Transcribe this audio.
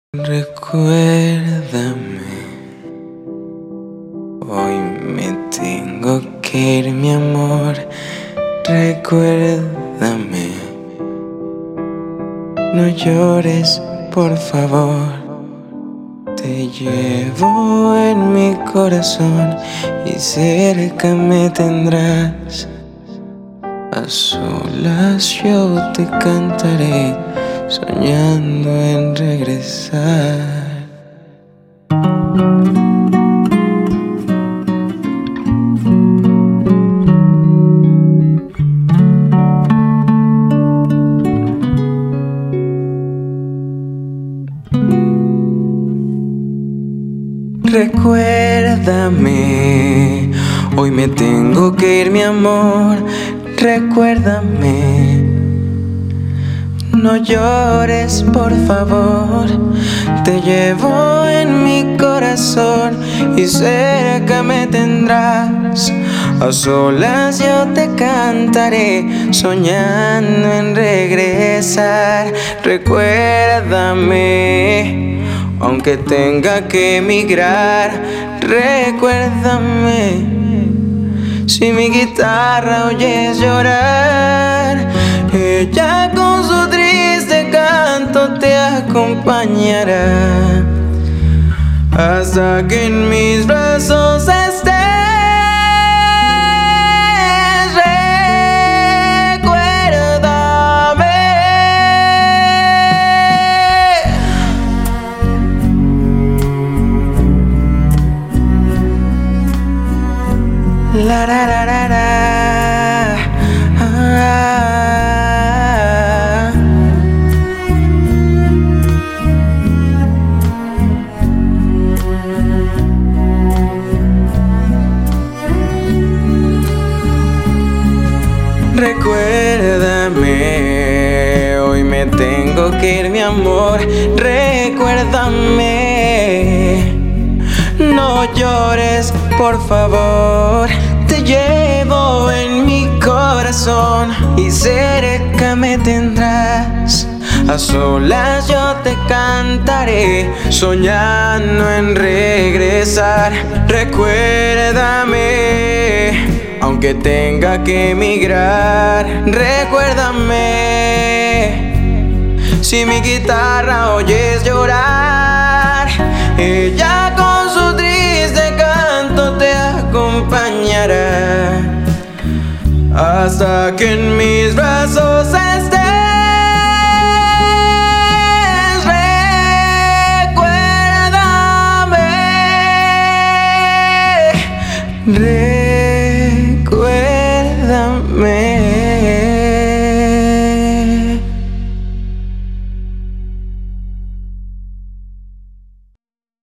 Recuérdame, hoy me tengo que ir, mi amor. Recuérdame, no llores, por favor. Te llevo en mi corazón y cerca me tendrás. A solas yo te cantaré, soñando en regresar. Recuérdame, hoy me tengo que ir, mi amor. Recuérdame, no llores, por favor. Te llevo en mi corazón y cerca me tendrás. A solas yo te cantaré, soñando en regresar. Recuérdame, aunque tenga que emigrar. Recuérdame, si mi guitarra oyes llorar, ella con su triste canto te acompañará hasta que en mis brazos estés. La ra ra ra ra. Recuérdame, hoy me tengo que ir, mi amor. Recuérdame, no llores, por favor. Te llevo en mi corazón y cerca me tendrás. A solas yo te cantaré, soñando en regresar. Recuérdame, aunque tenga que emigrar. Recuérdame, si mi guitarra oyes llorar, ella con su triste canto te acompañará hasta que en mis brazos estés. Recuérdame.